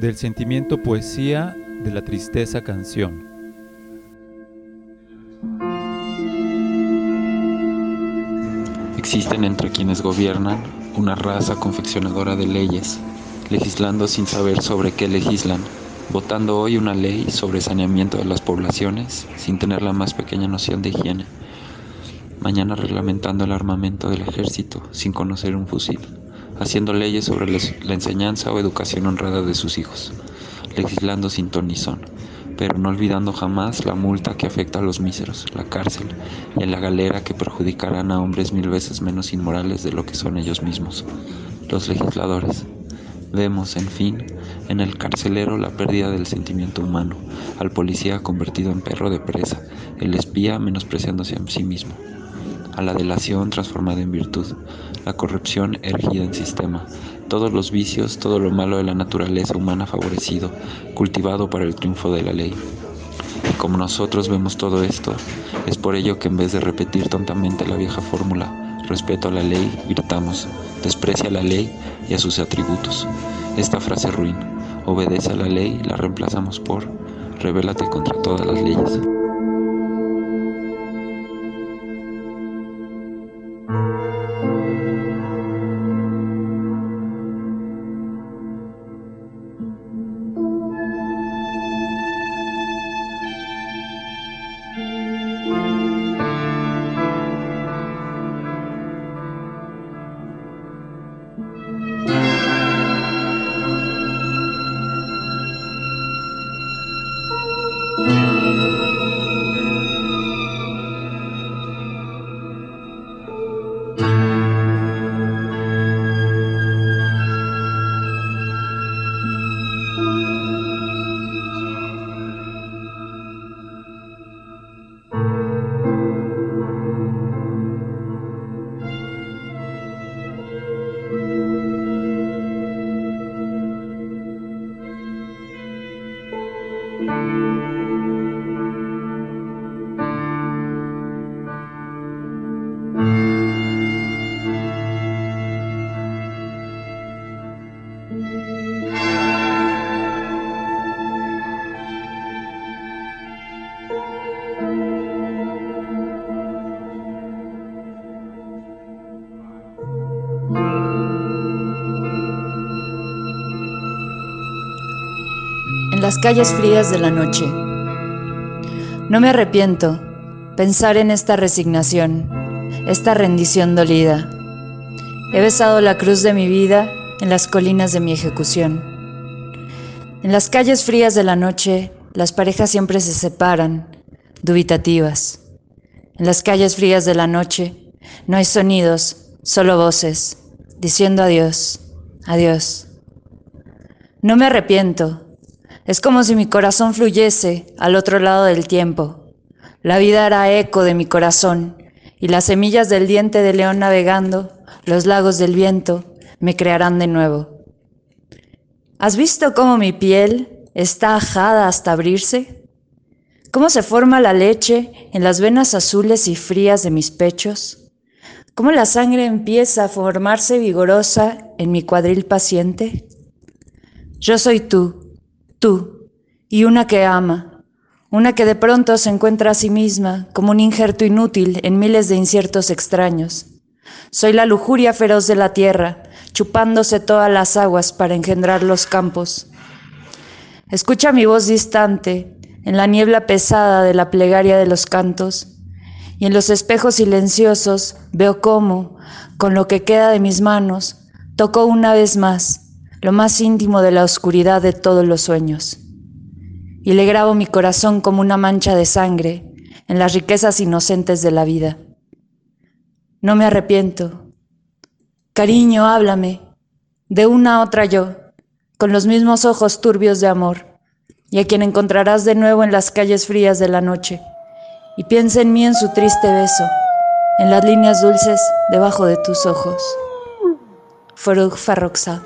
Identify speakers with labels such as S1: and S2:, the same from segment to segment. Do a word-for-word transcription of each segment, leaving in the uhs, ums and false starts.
S1: Del sentimiento poesía, de la tristeza canción.
S2: Existen entre quienes gobiernan una raza confeccionadora de leyes, legislando sin saber sobre qué legislan, votando hoy una ley sobre saneamiento de las poblaciones sin tener la más pequeña noción de higiene, mañana reglamentando el armamento del ejército sin conocer un fusil, haciendo leyes sobre la enseñanza o educación honrada de sus hijos, legislando sin ton ni son, pero no olvidando jamás la multa que afecta a los míseros, la cárcel y en la galera que perjudicarán a hombres mil veces menos inmorales de lo que son ellos mismos, los legisladores. Vemos, en fin, en el carcelero la pérdida del sentimiento humano, al policía convertido en perro de presa, el espía menospreciándose a sí mismo, a la delación transformada en virtud, la corrupción erigida en sistema, todos los vicios, todo lo malo de la naturaleza humana favorecido, cultivado para el triunfo de la ley. Y como nosotros vemos todo esto, es por ello que en vez de repetir tontamente la vieja fórmula, respeto a la ley, gritamos, desprecia a la ley y a sus atributos. Esta frase ruin, obedece a la ley, la reemplazamos por, rebélate contra todas las leyes.
S3: En las calles frías de la noche. No me arrepiento pensar en esta resignación, esta rendición dolida. He besado la cruz de mi vida en las colinas de mi ejecución. En las calles frías de la noche, las parejas siempre se separan, dubitativas. En las calles frías de la noche, no hay sonidos, solo voces, diciendo adiós, adiós. No me arrepiento. Es como si mi corazón fluyese al otro lado del tiempo. La vida hará eco de mi corazón y las semillas del diente de león navegando, los lagos del viento, me crearán de nuevo. ¿Has visto cómo mi piel está ajada hasta abrirse? ¿Cómo se forma la leche en las venas azules y frías de mis pechos? ¿Cómo la sangre empieza a formarse vigorosa en mi cuadril paciente? Yo soy tú, tú, y una que ama, una que de pronto se encuentra a sí misma como un injerto inútil en miles de inciertos extraños. Soy la lujuria feroz de la tierra, chupándose todas las aguas para engendrar los campos. Escucha mi voz distante en la niebla pesada de la plegaria de los cantos, y en los espejos silenciosos veo cómo, con lo que queda de mis manos, toco una vez más lo más íntimo de la oscuridad de todos los sueños, y le grabo mi corazón como una mancha de sangre en las riquezas inocentes de la vida. No me arrepiento. Cariño, háblame, de una a otra yo, con los mismos ojos turbios de amor, y a quien encontrarás de nuevo en las calles frías de la noche, y piensa en mí en su triste beso, en las líneas dulces debajo de tus ojos. Farruj Farrokhzad.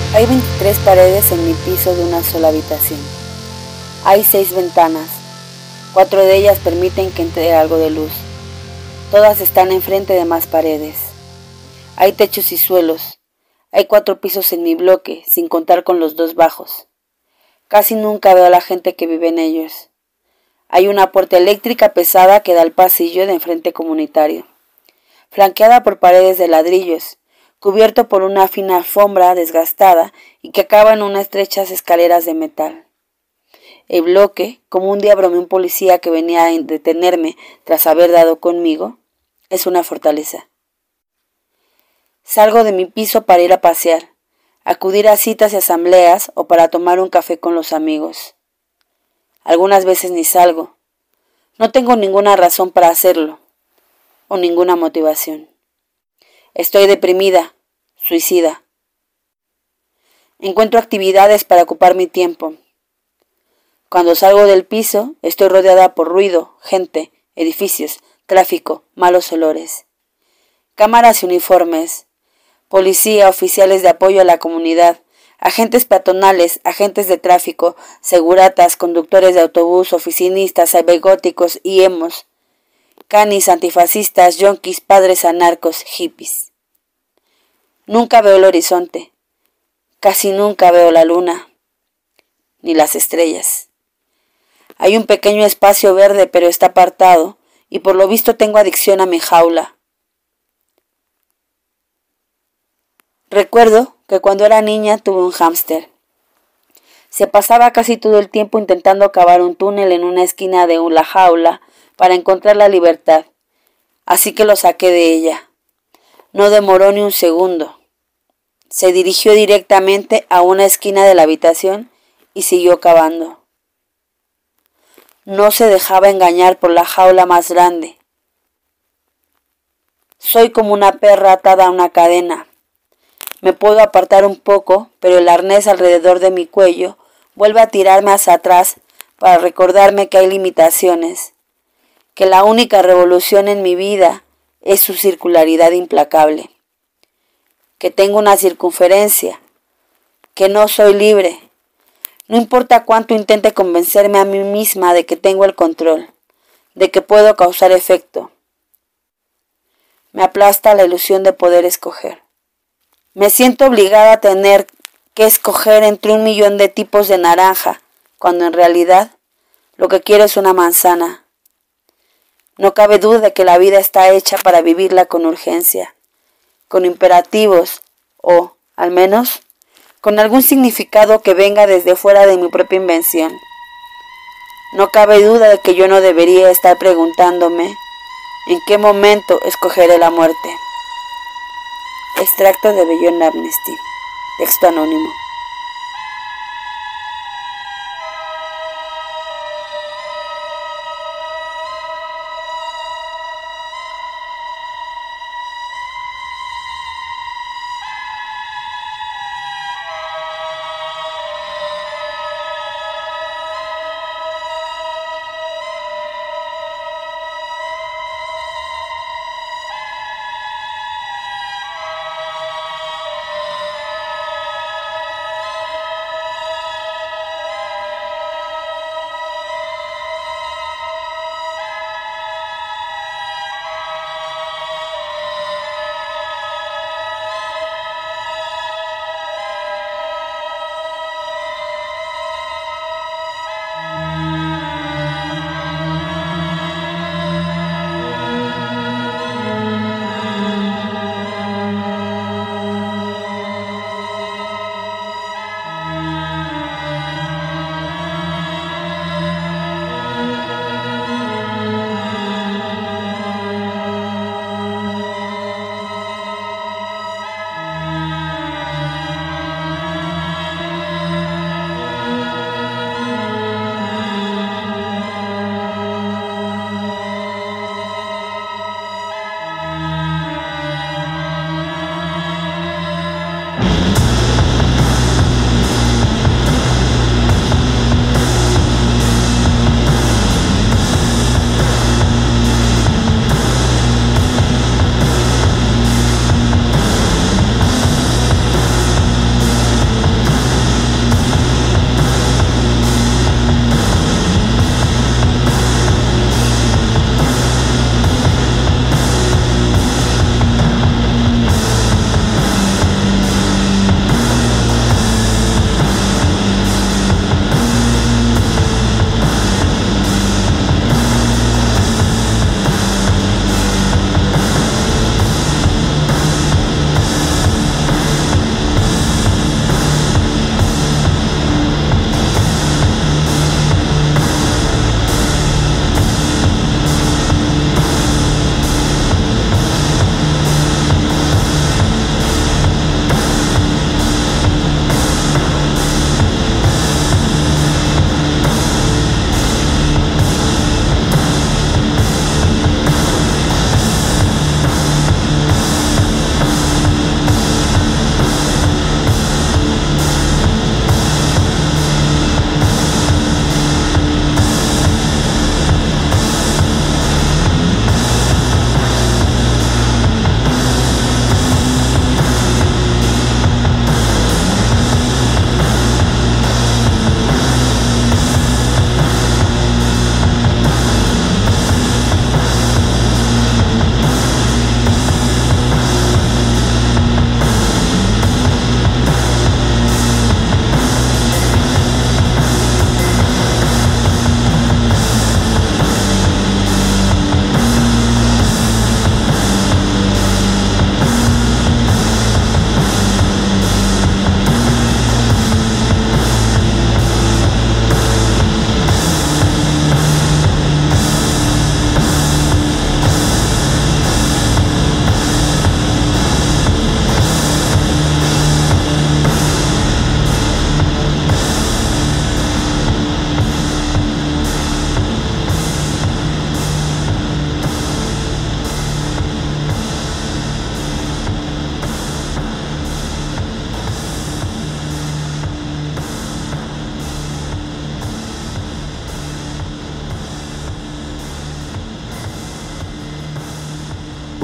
S4: Hay veintitrés paredes en mi piso de una sola habitación. Hay seis ventanas. Cuatro de ellas permiten que entre algo de luz. Todas están enfrente de más paredes. Hay techos y suelos. Hay cuatro pisos en mi bloque, sin contar con los dos bajos. Casi nunca veo a la gente que vive en ellos. Hay una puerta eléctrica pesada que da al pasillo de enfrente comunitario, flanqueada por paredes de ladrillos, cubierto por una fina alfombra desgastada y que acaba en unas estrechas escaleras de metal. El bloque, como un día bromeó un policía que venía a detenerme tras haber dado conmigo, es una fortaleza. Salgo de mi piso para ir a pasear, acudir a citas y asambleas o para tomar un café con los amigos. Algunas veces ni salgo. No tengo ninguna razón para hacerlo, o ninguna motivación. Estoy deprimida, suicida. Encuentro actividades para ocupar mi tiempo. Cuando salgo del piso, estoy rodeada por ruido, gente, edificios, tráfico, malos olores. Cámaras y uniformes, policía, oficiales de apoyo a la comunidad, agentes peatonales, agentes de tráfico, seguratas, conductores de autobús, oficinistas, cybergóticos y emos, canis, antifascistas, yonkis, padres anarcos, hippies. Nunca veo el horizonte, casi nunca veo la luna, ni las estrellas. Hay un pequeño espacio verde, pero está apartado, y por lo visto tengo adicción a mi jaula. Recuerdo que cuando era niña tuve un hámster. Se pasaba casi todo el tiempo intentando cavar un túnel en una esquina de la jaula para encontrar la libertad, así que lo saqué de ella. No demoró ni un segundo. Se dirigió directamente a una esquina de la habitación y siguió cavando. No se dejaba engañar por la jaula más grande. Soy como una perra atada a una cadena. Me puedo apartar un poco, pero el arnés alrededor de mi cuello vuelve a tirarme hacia atrás para recordarme que hay limitaciones, que la única revolución en mi vida es su circularidad implacable, que tengo una circunferencia, que no soy libre. No importa cuánto intente convencerme a mí misma de que tengo el control, de que puedo causar efecto. Me aplasta la ilusión de poder escoger. Me siento obligada a tener que escoger entre un millón de tipos de naranja, cuando en realidad lo que quiero es una manzana. No cabe duda de que la vida está hecha para vivirla con urgencia, con imperativos o, al menos, con algún significado que venga desde fuera de mi propia invención. No cabe duda de que yo no debería estar preguntándome en qué momento escogeré la muerte. Extracto de Beyond Amnesty. Texto anónimo.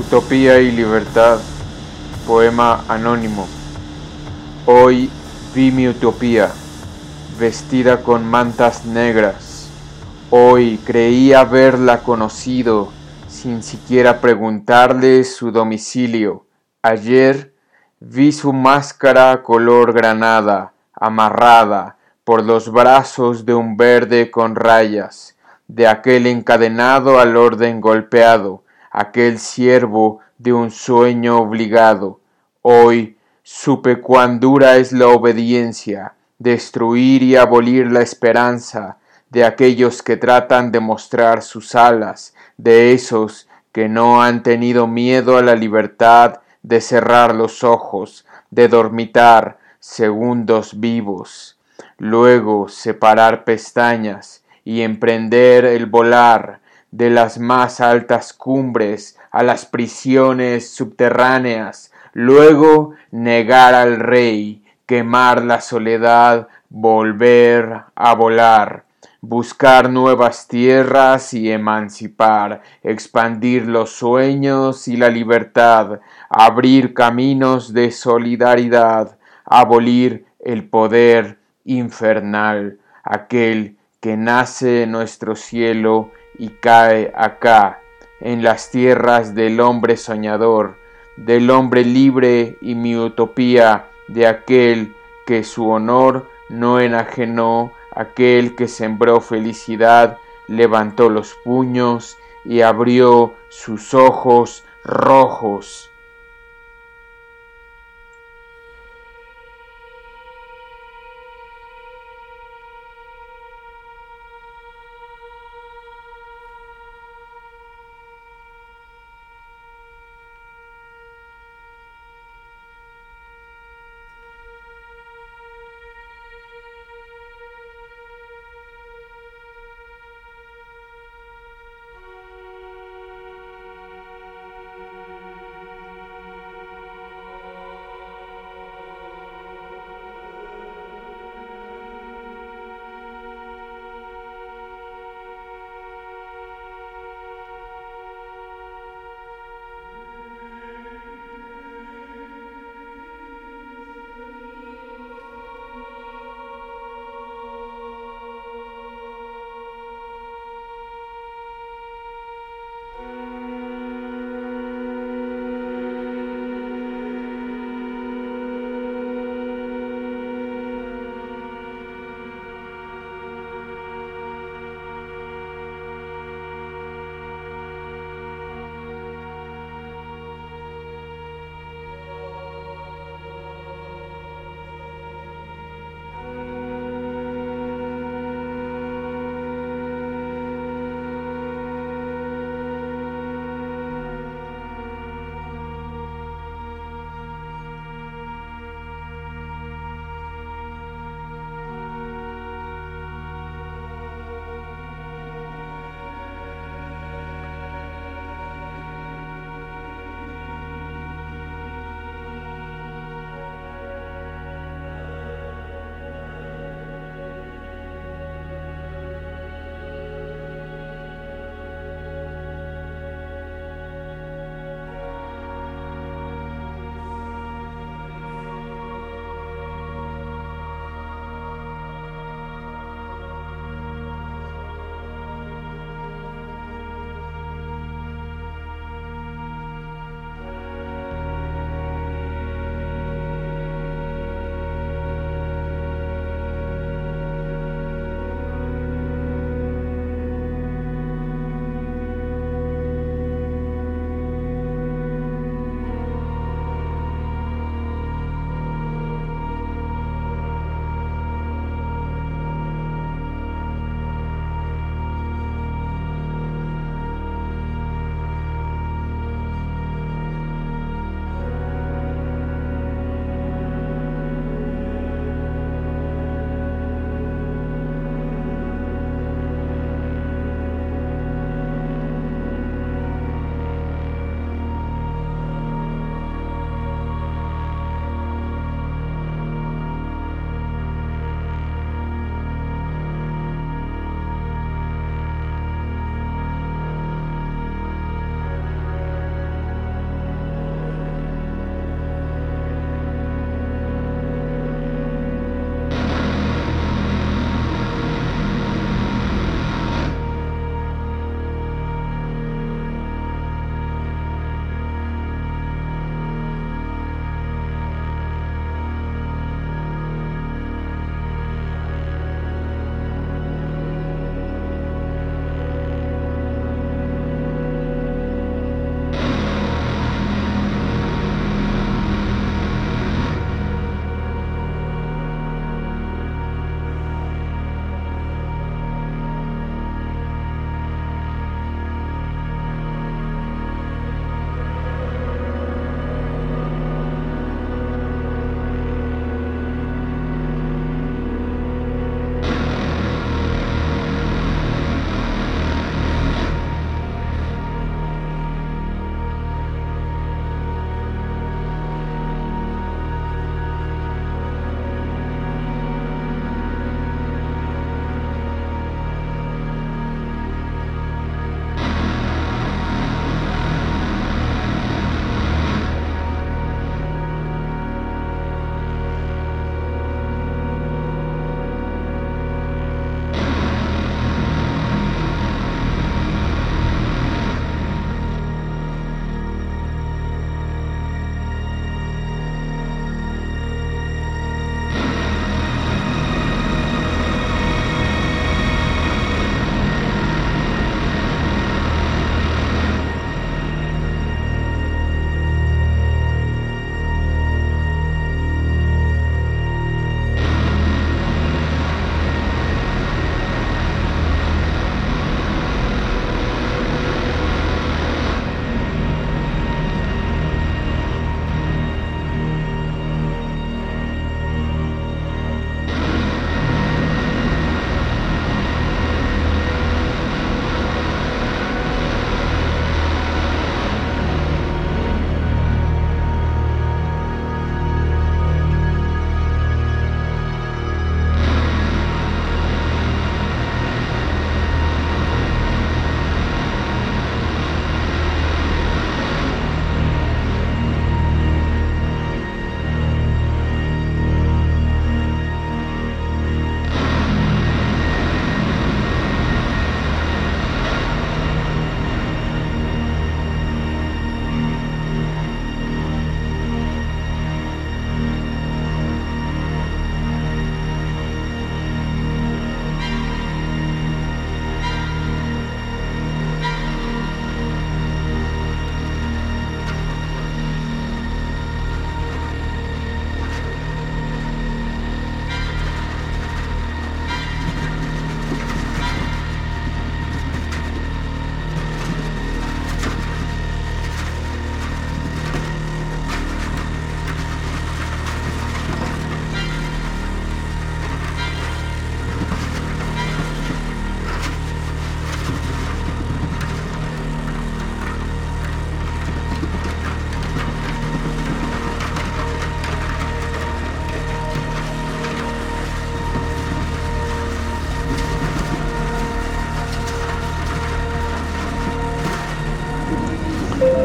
S5: Utopía y libertad. Poema anónimo. Hoy vi mi utopía, vestida con mantas negras. Hoy creí haberla conocido, sin siquiera preguntarle su domicilio. Ayer vi su máscara color granada, amarrada por los brazos de un verde con rayas, de aquel encadenado al orden golpeado, aquel siervo de un sueño obligado. Hoy supe cuán dura es la obediencia, destruir y abolir la esperanza de aquellos que tratan de mostrar sus alas, de esos que no han tenido miedo a la libertad de cerrar los ojos, de dormitar segundos vivos, luego separar pestañas y emprender el volar de las más altas cumbres a las prisiones subterráneas, luego negar al rey, quemar la soledad, volver a volar, buscar nuevas tierras y emancipar, expandir los sueños y la libertad, abrir caminos de solidaridad, abolir el poder infernal, aquel que nace en nuestro cielo y cae acá, en las tierras del hombre soñador, del hombre libre, y mi utopía de aquel que su honor no enajenó, aquel que sembró felicidad, levantó los puños y abrió sus ojos rojos.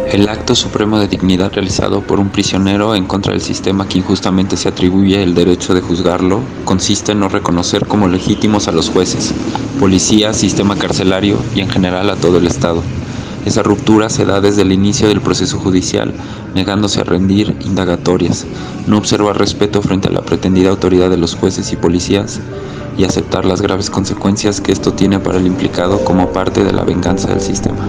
S2: El acto supremo de dignidad realizado por un prisionero en contra del sistema que injustamente se atribuye el derecho de juzgarlo consiste en no reconocer como legítimos a los jueces, policía, sistema carcelario y en general a todo el Estado. Esa ruptura se da desde el inicio del proceso judicial, negándose a rendir indagatorias, no observar respeto frente a la pretendida autoridad de los jueces y policías y aceptar las graves consecuencias que esto tiene para el implicado como parte de la venganza del sistema.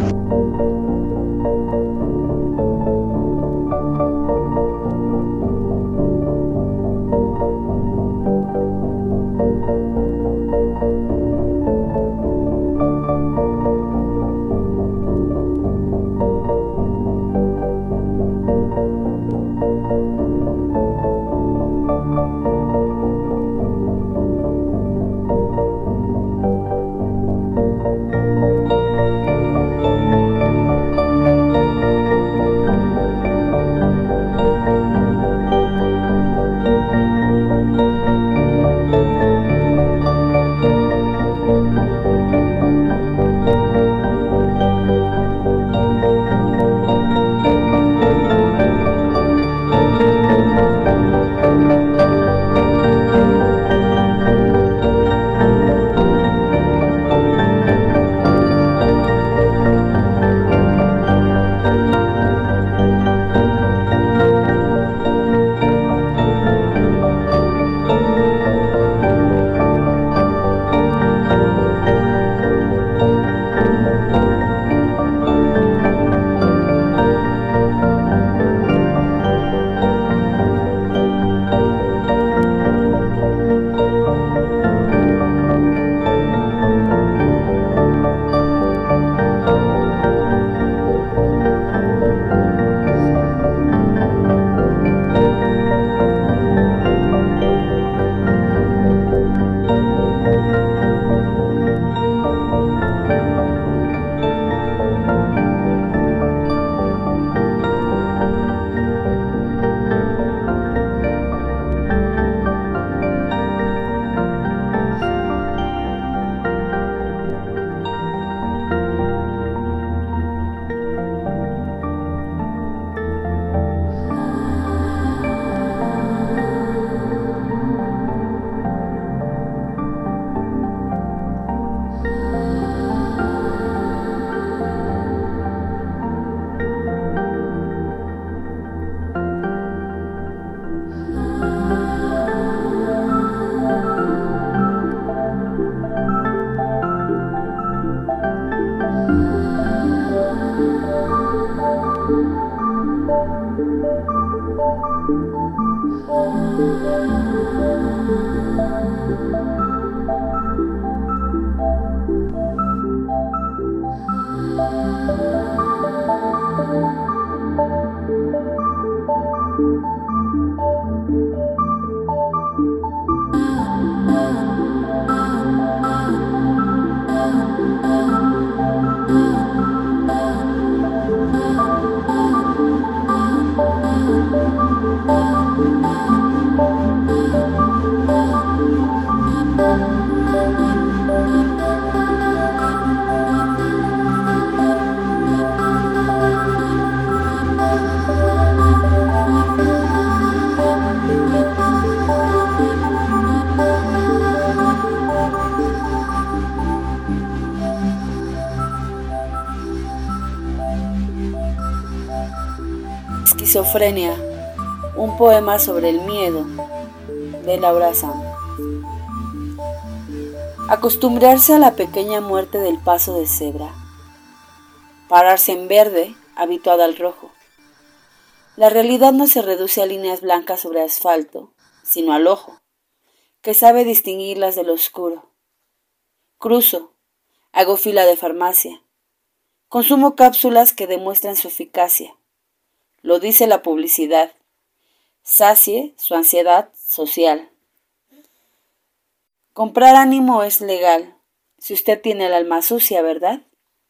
S4: Esquizofrenia, un poema sobre el miedo, de Laura Sam. Acostumbrarse a la pequeña muerte del paso de cebra. Pararse en verde, habituada al rojo. La realidad no se reduce a líneas blancas sobre asfalto, sino al ojo, que sabe distinguirlas del oscuro. Cruzo, hago fila de farmacia. Consumo cápsulas que demuestran su eficacia. Lo dice la publicidad. Sacie su ansiedad social. Comprar ánimo es legal, si usted tiene el alma sucia, ¿verdad?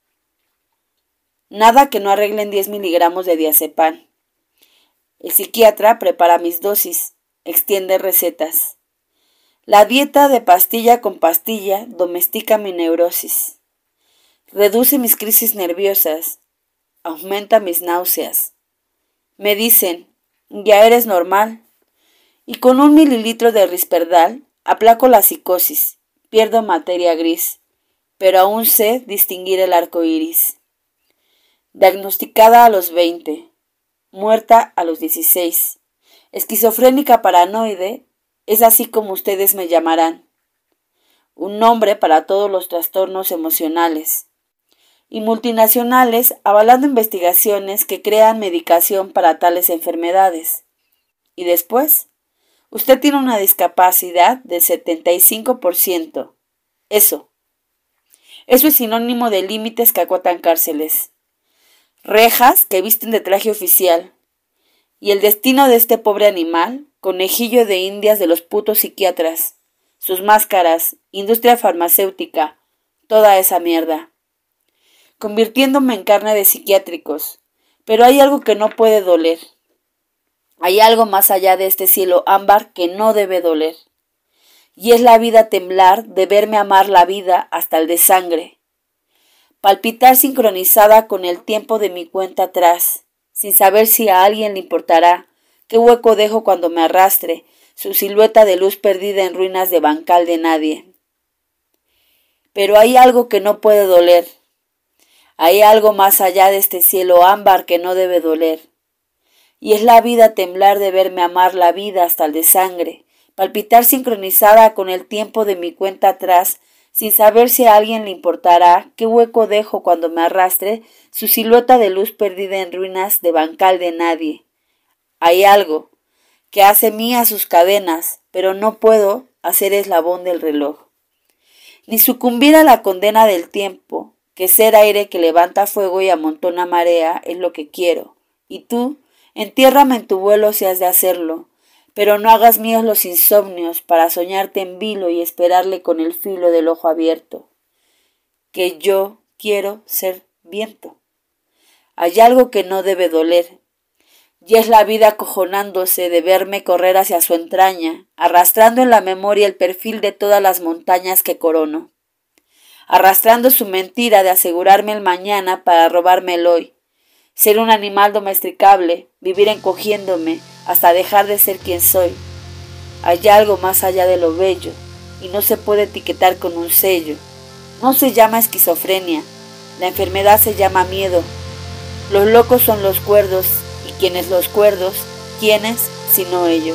S4: Nada que no arreglen diez miligramos de diazepam. El psiquiatra prepara mis dosis, extiende recetas. La dieta de pastilla con pastilla domestica mi neurosis. Reduce mis crisis nerviosas. aumenta mis náuseas. Me dicen, ya eres normal, y con un mililitro de Risperdal aplaco la psicosis, pierdo materia gris, pero aún sé distinguir el arco iris. Diagnosticada a los veinte, muerta a los dieciséis, esquizofrénica paranoide, es así como ustedes me llamarán. Un nombre para todos los trastornos emocionales. Y multinacionales avalando investigaciones que crean medicación para tales enfermedades. Y después, usted tiene una discapacidad del setenta y cinco por ciento. Eso. Eso es sinónimo de límites que acotan cárceles. Rejas que visten de traje oficial. Y el destino de este pobre animal, conejillo de indias de los putos psiquiatras, sus máscaras, industria farmacéutica, toda esa mierda. Convirtiéndome en carne de psiquiátricos, pero hay algo que no puede doler. Hay algo más allá de este cielo ámbar que no debe doler. Y es la vida temblar de verme amar la vida hasta el desangre. Palpitar sincronizada con el tiempo de mi cuenta atrás, sin saber si a alguien le importará qué hueco dejo cuando me arrastre, su silueta de luz perdida en ruinas de bancal de nadie. Pero hay algo que no puede doler. Hay algo más allá de este cielo ámbar que no debe doler. Y es la vida temblar de verme amar la vida hasta el desangre, palpitar sincronizada con el tiempo de mi cuenta atrás, sin saber si a alguien le importará qué hueco dejo cuando me arrastre, su silueta de luz perdida en ruinas de bancal de nadie. Hay algo que hace mía sus cadenas, pero no puedo hacer eslabón del reloj. Ni sucumbir a la condena del tiempo, que ser aire que levanta fuego y amontona marea es lo que quiero. Y tú, entiérrame en tu vuelo si has de hacerlo, pero no hagas míos los insomnios para soñarte en vilo y esperarle con el filo del ojo abierto. Que yo quiero ser viento. Hay algo que no debe doler, y es la vida acojonándose de verme correr hacia su entraña, arrastrando en la memoria el perfil de todas las montañas que corono, arrastrando su mentira de asegurarme el mañana para robarme el hoy, ser un animal domesticable, vivir encogiéndome hasta dejar de ser quien soy. Hay algo más allá de lo bello, y no se puede etiquetar con un sello. No se llama esquizofrenia, la enfermedad se llama miedo. Los locos son los cuerdos, y quienes los cuerdos, ¿quiénes sino ellos?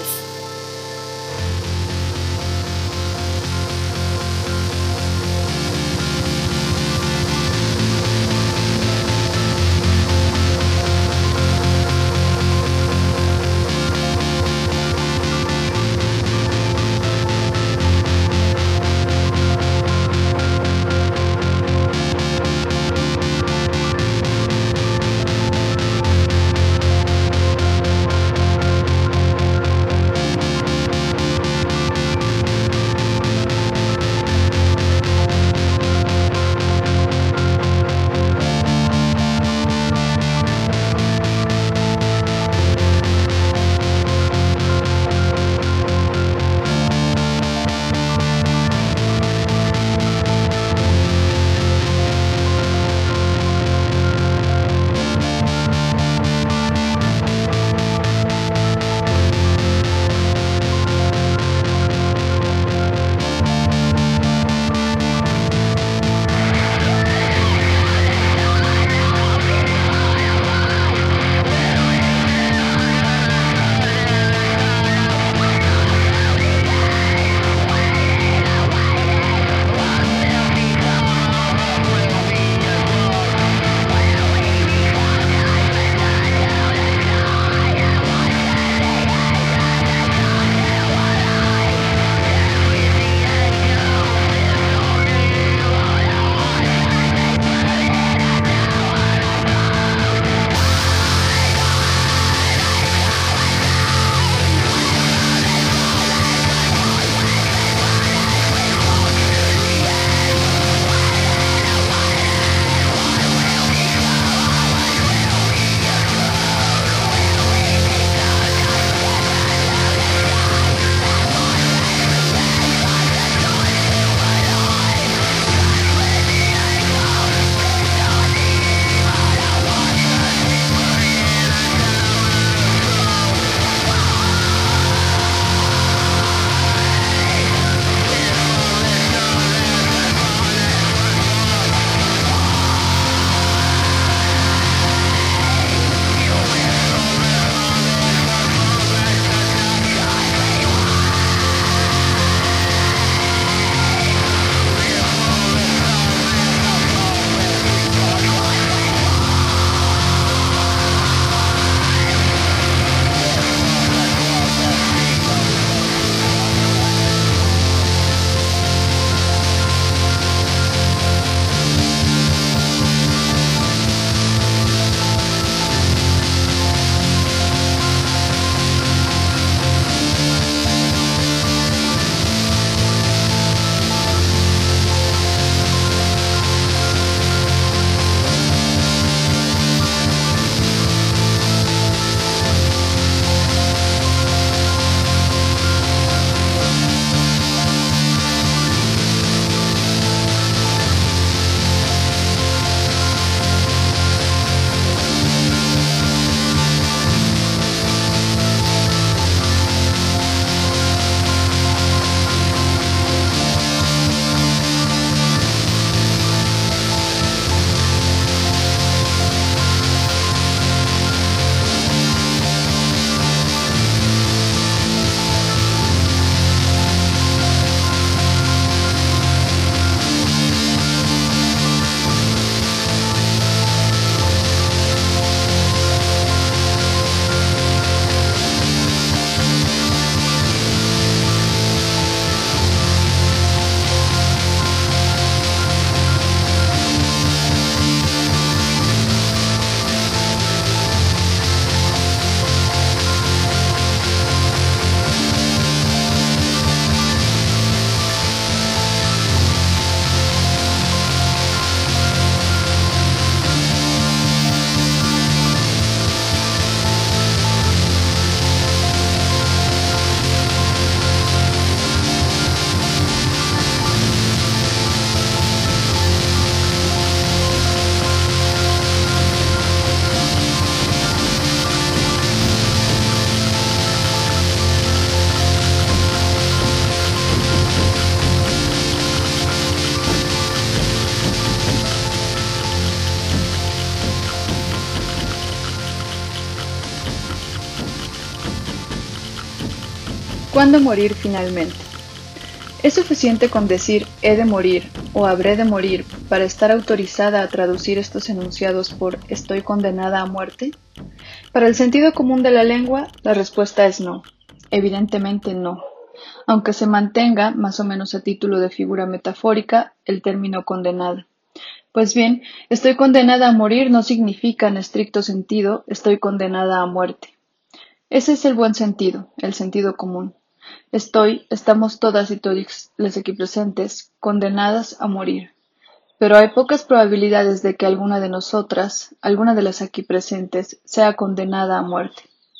S6: ¿Cuándo morir finalmente? ¿Es suficiente con decir he de morir o habré de morir para estar autorizada a traducir estos enunciados por estoy condenada a muerte? Para el sentido común de la lengua, la respuesta es no. Evidentemente no. Aunque se mantenga, más o menos a título de figura metafórica, el término condenada. Pues bien, estoy condenada a morir no significa en estricto sentido estoy condenada a muerte. Ese es el buen sentido, el sentido común. Estoy, estamos todas y todos las aquí presentes, condenadas a morir. Pero hay pocas probabilidades de que alguna de nosotras, alguna de las aquí presentes, sea condenada a muerte.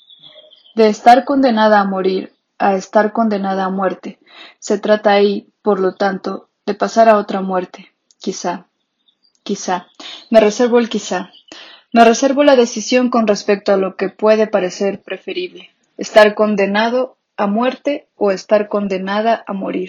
S6: De estar condenada a morir a estar condenada a muerte, se trata ahí, por lo tanto, de pasar a otra muerte, quizá. Quizá. Me reservo el quizá. Me reservo la decisión con respecto a lo que puede parecer preferible. Estar condenado a muerte o estar condenada a morir.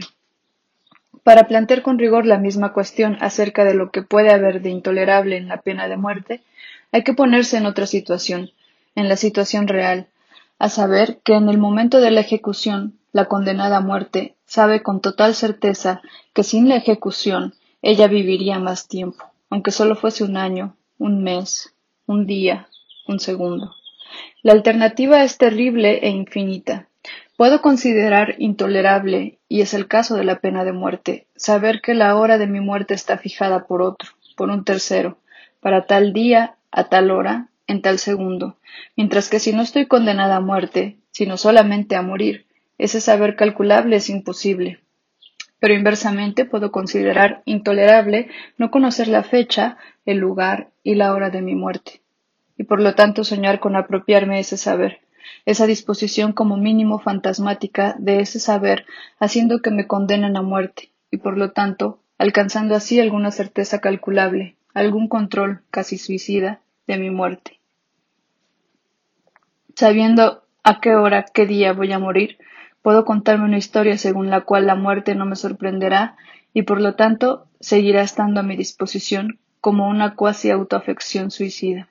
S6: Para plantear con rigor la misma cuestión acerca de lo que puede haber de intolerable en la pena de muerte, hay que ponerse en otra situación, en la situación real, a saber que en el momento de la ejecución, la condenada a muerte sabe con total certeza que sin la ejecución ella viviría más tiempo, aunque solo fuese un año, un mes, un día, un segundo. La alternativa es terrible e infinita. Puedo considerar intolerable, y es el caso de la pena de muerte, saber que la hora de mi muerte está fijada por otro, por un tercero, para tal día, a tal hora, en tal segundo, mientras que si no estoy condenada a muerte, sino solamente a morir, ese saber calculable es imposible. Pero inversamente puedo considerar intolerable no conocer la fecha, el lugar y la hora de mi muerte, y por lo tanto soñar con apropiarme ese saber, esa disposición como mínimo fantasmática de ese saber, haciendo que me condenen a muerte, y por lo tanto alcanzando así alguna certeza calculable, algún control casi suicida de mi muerte. Sabiendo a qué hora, qué día voy a morir, puedo contarme una historia según la cual la muerte no me sorprenderá y por lo tanto seguirá estando a mi disposición como una cuasi autoafección suicida.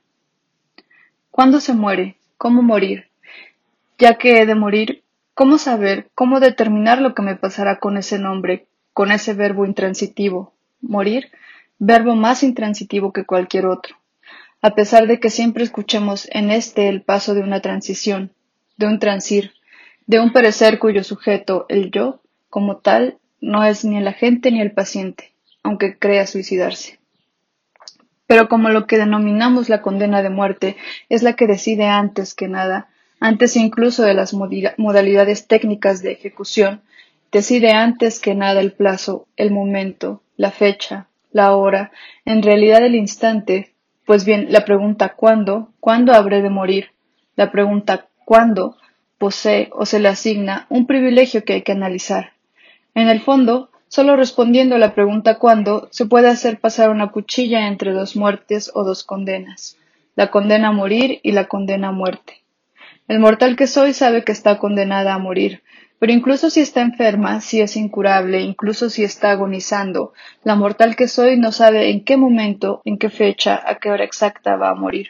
S6: ¿Cuándo se muere? ¿Cómo morir? Ya que he de morir, ¿cómo saber, cómo determinar lo que me pasará con ese nombre, con ese verbo intransitivo? Morir, verbo más intransitivo que cualquier otro. A pesar de que siempre escuchemos en este el paso de una transición, de un transir, de un perecer cuyo sujeto, el yo, como tal, no es ni el agente ni el paciente, aunque crea suicidarse. Pero como lo que denominamos la condena de muerte es la que decide antes que nada, antes incluso de las modalidades técnicas de ejecución, decide antes que nada el plazo, el momento, la fecha, la hora, en realidad el instante. Pues bien, la pregunta ¿cuándo? ¿Cuándo habré de morir? La pregunta ¿cuándo? Posee o se le asigna un privilegio que hay que analizar. En el fondo, solo respondiendo a la pregunta ¿cuándo? Se puede hacer pasar una cuchilla entre dos muertes o dos condenas, la condena a morir y la condena a muerte. El mortal que soy sabe que está condenada a morir, pero incluso si está enferma, si es incurable, incluso si está agonizando, la mortal que soy no sabe en qué momento, en qué fecha, a qué hora exacta va a morir.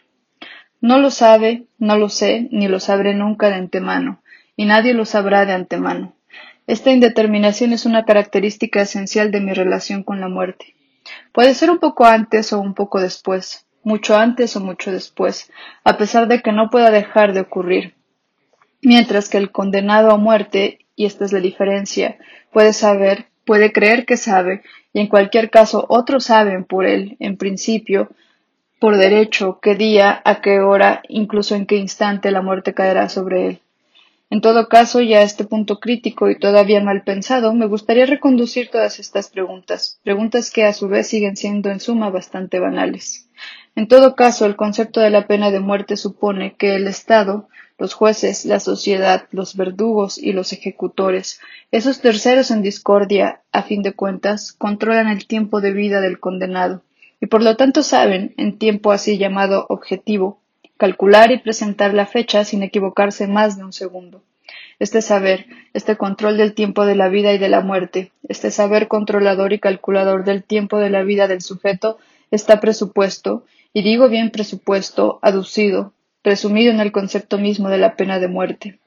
S6: No lo sabe, no lo sé, ni lo sabré nunca de antemano, y nadie lo sabrá de antemano. Esta indeterminación es una característica esencial de mi relación con la muerte. Puede ser un poco antes o un poco después, mucho antes o mucho después, a pesar de que no pueda dejar de ocurrir. Mientras que el condenado a muerte, y esta es la diferencia, puede saber, puede creer que sabe, y en cualquier caso otros saben por él, en principio, por derecho, qué día, a qué hora, incluso en qué instante la muerte caerá sobre él. En todo caso, ya a este punto crítico y todavía mal pensado, me gustaría reconducir todas estas preguntas, preguntas que a su vez siguen siendo en suma bastante banales. En todo caso, el concepto de la pena de muerte supone que el Estado, los jueces, la sociedad, los verdugos y los ejecutores, esos terceros en discordia, a fin de cuentas, controlan el tiempo de vida del condenado, y por lo tanto saben, en tiempo así llamado objetivo, calcular y presentar la fecha sin equivocarse más de un segundo. Este saber, este control del tiempo de la vida y de la muerte, este saber controlador y calculador del tiempo de la vida del sujeto está presupuesto, y digo bien presupuesto, aducido, resumido en el concepto mismo de la pena de muerte.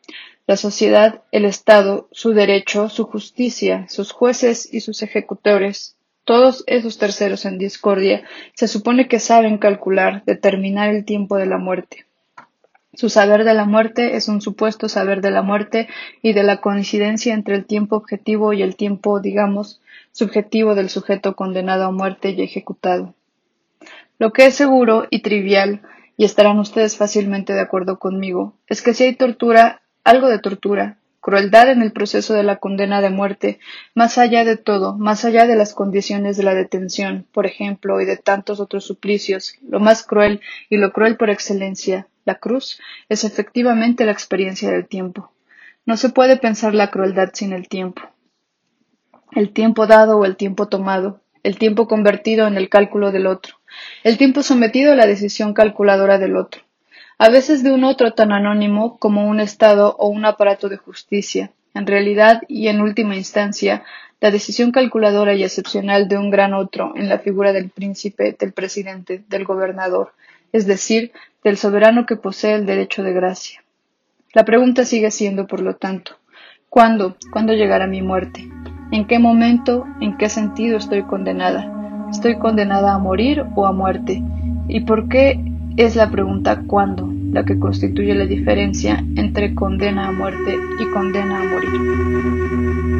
S6: la sociedad, el Estado, su derecho, su justicia, sus jueces y sus ejecutores, todos esos terceros en discordia, se supone que saben calcular, determinar el tiempo de la muerte. Su saber de la muerte es un supuesto saber de la muerte y de la coincidencia entre el tiempo objetivo y el tiempo, digamos, subjetivo del sujeto condenado a muerte y ejecutado. Lo que es seguro y trivial, y estarán ustedes fácilmente de acuerdo conmigo, es que si hay tortura, algo de tortura, crueldad en el proceso de la condena de muerte, más allá de todo, más allá de las condiciones de la detención, por ejemplo, y de tantos otros suplicios, lo más cruel y lo cruel por excelencia, la cruz, es efectivamente la experiencia del tiempo. No se puede pensar la crueldad sin el tiempo. El tiempo dado o el tiempo tomado, el tiempo convertido en el cálculo del otro, el tiempo sometido a la decisión calculadora del otro, a veces de un otro tan anónimo como un Estado o un aparato de justicia, en realidad y en última instancia, la decisión calculadora y excepcional de un gran otro en la figura del príncipe, del presidente, del gobernador, es decir, del soberano que posee el derecho de gracia. La pregunta sigue siendo, por lo tanto, ¿cuándo? ¿Cuándo llegará mi muerte? ¿En qué momento? ¿En qué sentido estoy condenada? ¿Estoy condenada a morir o a muerte? ¿Y por qué es la pregunta ¿cuándo? La que constituye la diferencia entre condena a muerte y condena a morir?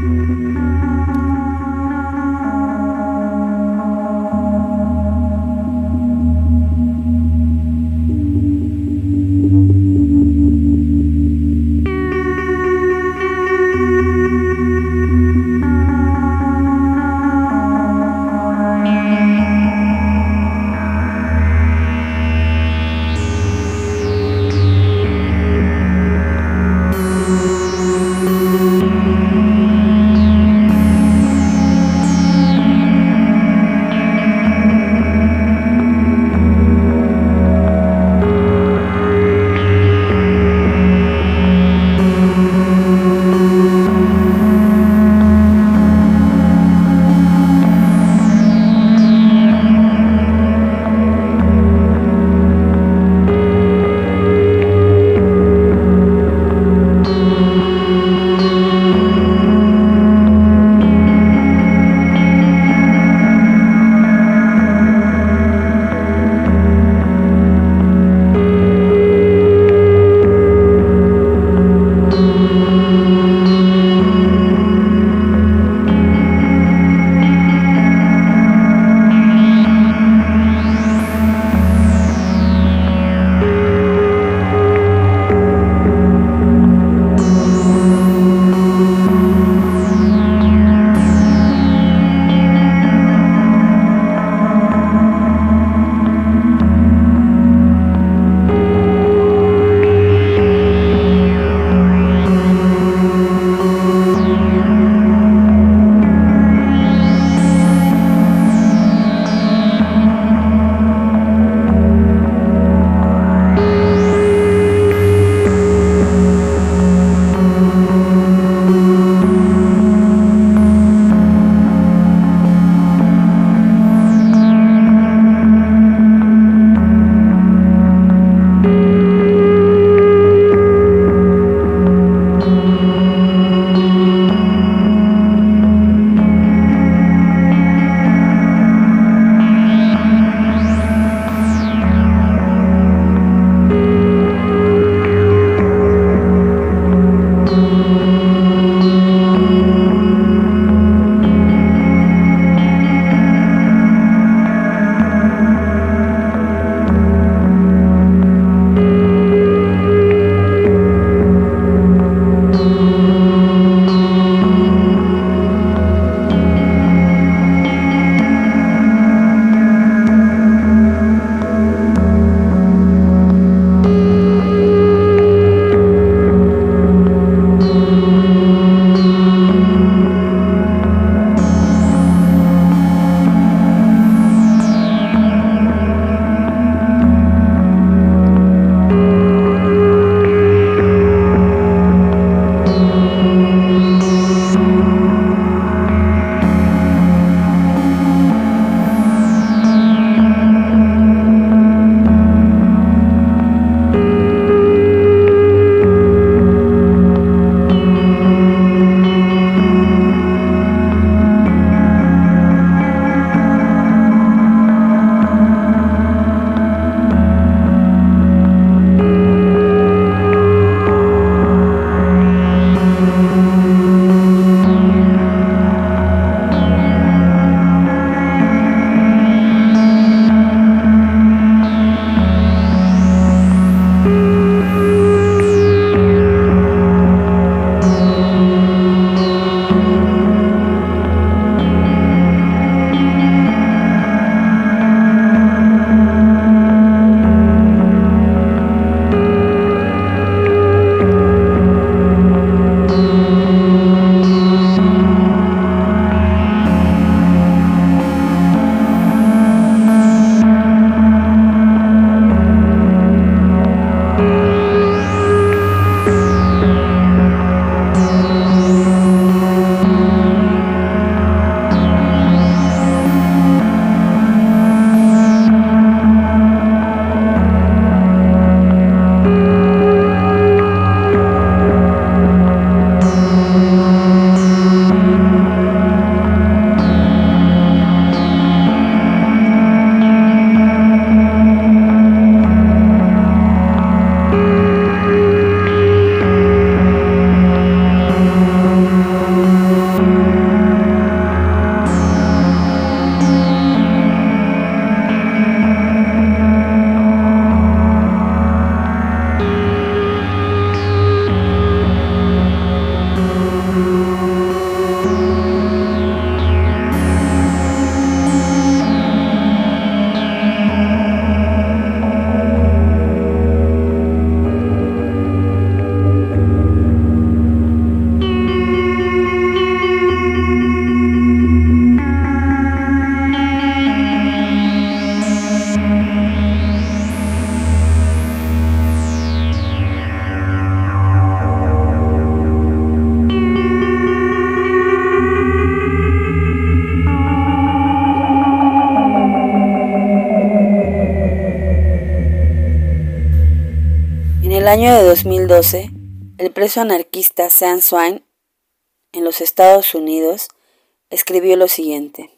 S4: año de dos mil doce, el preso anarquista Sean Swain, en los Estados Unidos, escribió lo siguiente: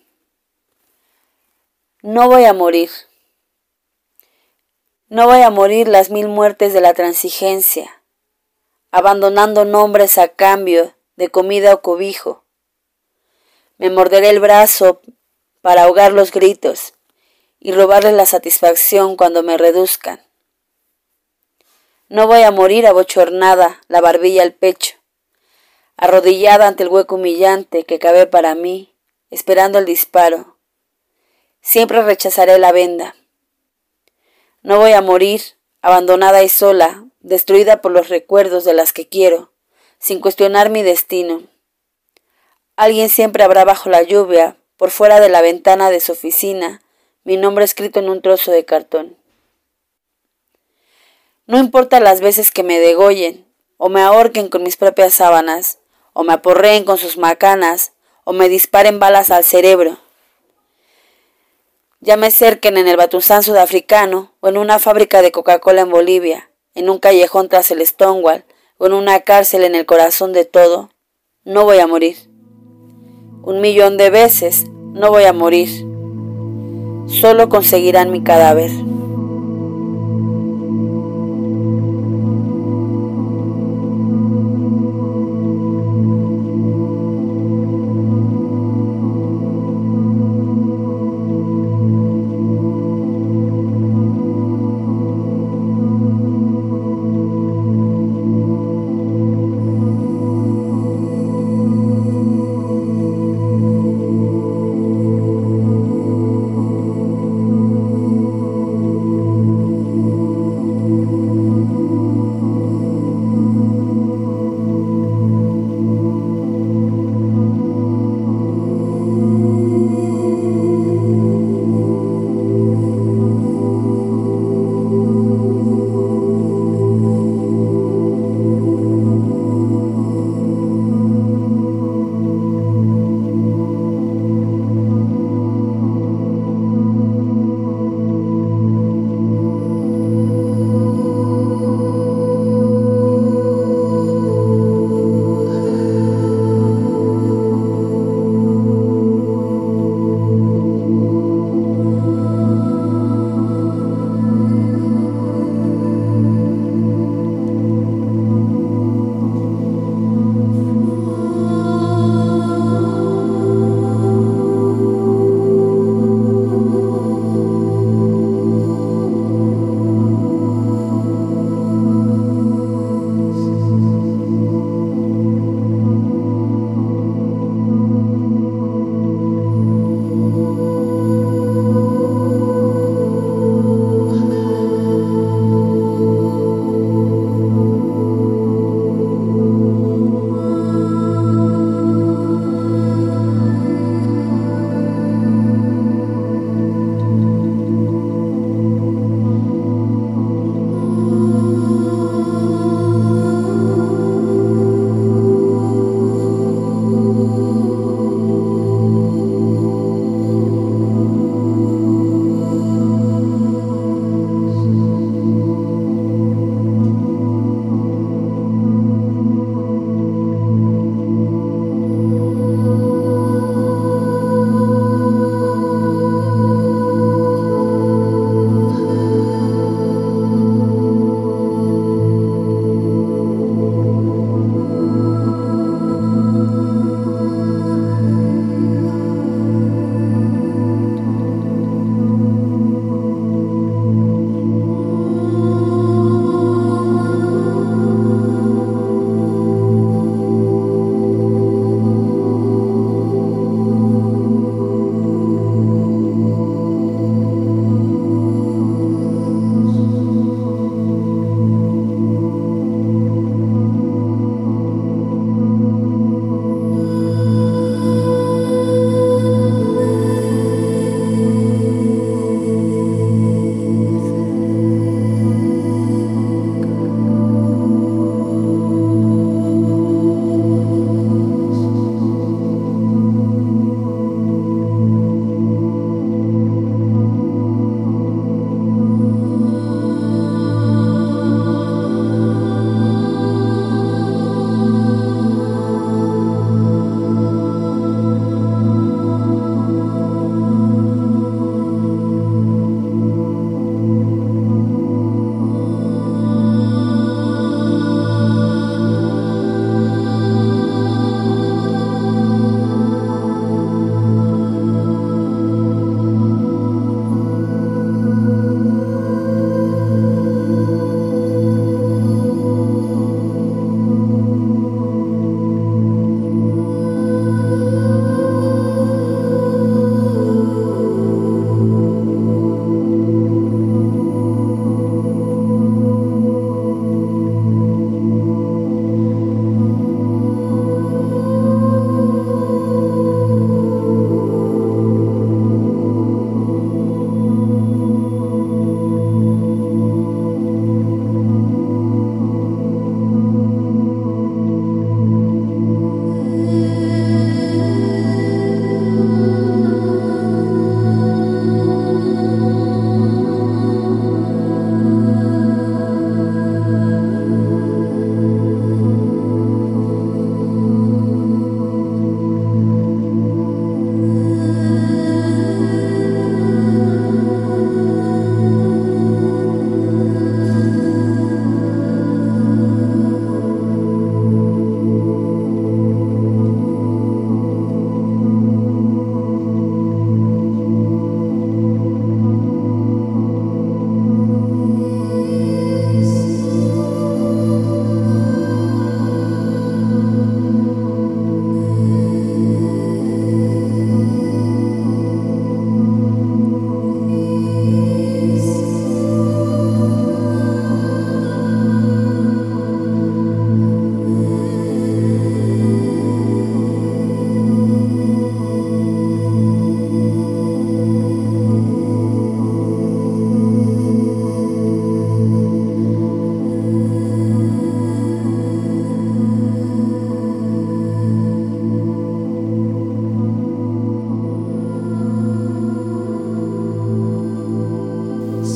S4: No voy a morir. No voy a morir las mil muertes de la transigencia, abandonando nombres a cambio de comida o cobijo. Me morderé el brazo para ahogar los gritos y robarles la satisfacción cuando me reduzcan. No voy a morir abochornada, la barbilla al pecho, arrodillada ante el hueco humillante que cabe para mí, esperando el disparo. Siempre rechazaré la venda. No voy a morir abandonada y sola, destruida por los recuerdos de las que quiero, sin cuestionar mi destino. Alguien siempre habrá bajo la lluvia, por fuera de la ventana de su oficina, mi nombre escrito en un trozo de cartón. No importa las veces que me degollen, o me ahorquen con mis propias sábanas, o me aporreen con sus macanas, o me disparen balas al cerebro. Ya me cerquen en el Batuzán sudafricano, o en una fábrica de Coca-Cola en Bolivia, en un callejón tras el Stonewall, o en una cárcel en el corazón de todo, no voy a morir. Un millón de veces no voy a morir. Solo conseguirán mi cadáver.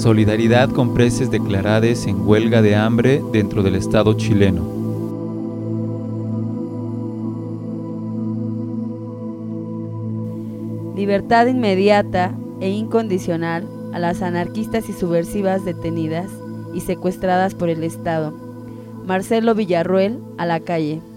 S1: solidaridad con preses declaradas en huelga de hambre dentro del Estado chileno.
S7: Libertad inmediata e incondicional a las anarquistas y subversivas detenidas y secuestradas por el Estado. Marcelo Villarroel, a la calle.